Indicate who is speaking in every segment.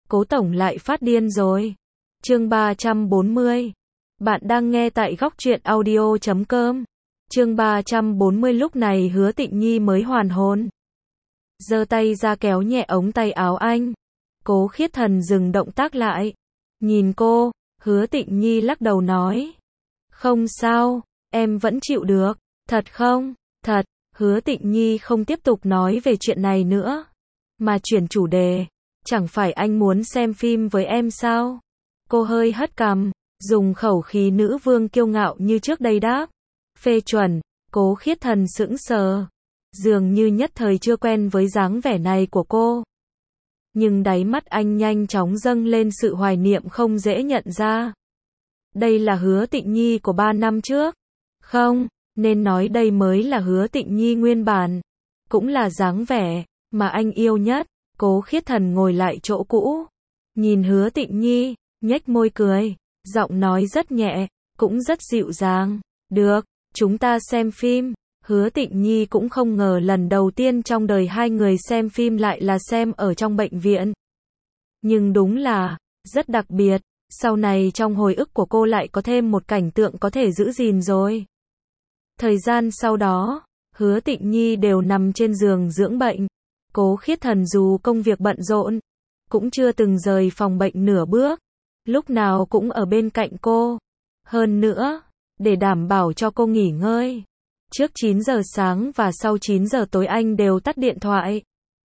Speaker 1: Cố tổng lại phát điên rồi. Chương 340. Bạn đang nghe tại góc truyện audio.com. Chương 340 lúc này Hứa Tịnh Nhi mới hoàn hồn. Giơ tay ra kéo nhẹ ống tay áo anh. Cố Khiết Thần dừng động tác lại. Nhìn cô, Hứa Tịnh Nhi lắc đầu nói. Không sao, em vẫn chịu được. Thật không? Thật. Hứa Tịnh Nhi không tiếp tục nói về chuyện này nữa, mà chuyển chủ đề. Chẳng phải anh muốn xem phim với em sao? Cô hơi hất cằm, dùng khẩu khí nữ vương kiêu ngạo như trước đây đáp. Phê chuẩn. Cố Khiết Thần sững sờ, dường như nhất thời chưa quen với dáng vẻ này của cô. Nhưng đáy mắt anh nhanh chóng dâng lên sự hoài niệm không dễ nhận ra. Đây là Hứa Tịnh Nhi của 3 năm trước. Không, nên nói đây mới là Hứa Tịnh Nhi nguyên bản. Cũng là dáng vẻ mà anh yêu nhất. Cố Khiết Thần ngồi lại chỗ cũ, nhìn Hứa Tịnh Nhi, nhếch môi cười, giọng nói rất nhẹ, cũng rất dịu dàng. Được, chúng ta xem phim. Hứa Tịnh Nhi cũng không ngờ lần đầu tiên trong đời hai người xem phim lại là xem ở trong bệnh viện. Nhưng đúng là rất đặc biệt, sau này trong hồi ức của cô lại có thêm một cảnh tượng có thể giữ gìn rồi. Thời gian sau đó, Hứa Tịnh Nhi đều nằm trên giường dưỡng bệnh. Cố Khiết Thần dù công việc bận rộn, cũng chưa từng rời phòng bệnh nửa bước, lúc nào cũng ở bên cạnh cô. Hơn nữa, để đảm bảo cho cô nghỉ ngơi, trước 9 giờ sáng và sau 9 giờ tối anh đều tắt điện thoại.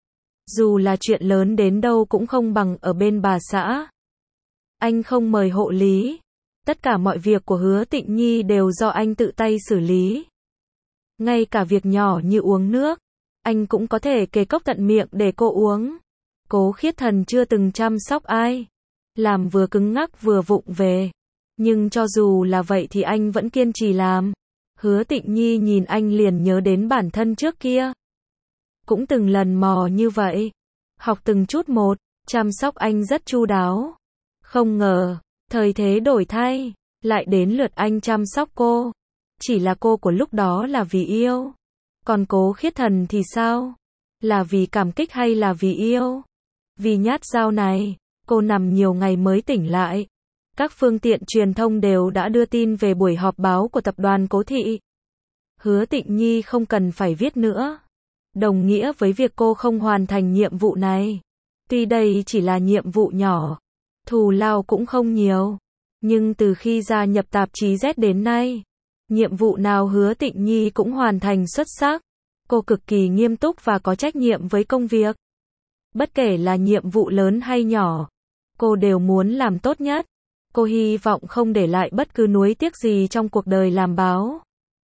Speaker 1: Dù là chuyện lớn đến đâu cũng không bằng ở bên bà xã. Anh không mời hộ lý, tất cả mọi việc của Hứa Tịnh Nhi đều do anh tự tay xử lý. Ngay cả việc nhỏ như uống nước, anh cũng có thể kề cốc tận miệng để cô uống. Cố Khiết Thần chưa từng chăm sóc ai, làm vừa cứng ngắc vừa vụng về. Nhưng cho dù là vậy thì anh vẫn kiên trì làm. Hứa Tịnh Nhi nhìn anh liền nhớ đến bản thân trước kia. Cũng từng lần mò như vậy, học từng chút một, chăm sóc anh rất chu đáo. Không ngờ, thời thế đổi thay, lại đến lượt anh chăm sóc cô. Chỉ là cô của lúc đó là vì yêu. Còn Cố Khiết Thần thì sao? Là vì cảm kích hay là vì yêu? Vì nhát dao này, cô nằm nhiều ngày mới tỉnh lại. Các phương tiện truyền thông đều đã đưa tin về buổi họp báo của tập đoàn Cố Thị. Hứa Tịnh Nhi không cần phải viết nữa. Đồng nghĩa với việc cô không hoàn thành nhiệm vụ này. Tuy đây chỉ là nhiệm vụ nhỏ, thù lao cũng không nhiều. Nhưng từ khi gia nhập tạp chí Z đến nay, nhiệm vụ nào Hứa Tịnh Nhi cũng hoàn thành xuất sắc. Cô cực kỳ nghiêm túc và có trách nhiệm với công việc. Bất kể là nhiệm vụ lớn hay nhỏ, cô đều muốn làm tốt nhất. Cô hy vọng không để lại bất cứ nuối tiếc gì trong cuộc đời làm báo.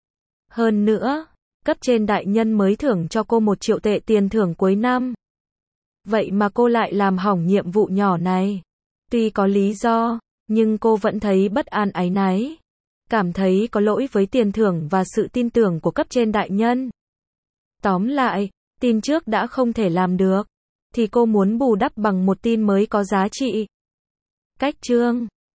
Speaker 1: Hơn nữa, cấp trên đại nhân mới thưởng cho cô 1 triệu tệ tiền thưởng cuối năm. Vậy mà cô lại làm hỏng nhiệm vụ nhỏ này. Tuy có lý do, nhưng cô vẫn thấy bất an áy náy. Cảm thấy có lỗi với tiền thưởng và sự tin tưởng của cấp trên đại nhân. Tóm lại, tin trước đã không thể làm được, thì cô muốn bù đắp bằng một tin mới có giá trị. Cách chương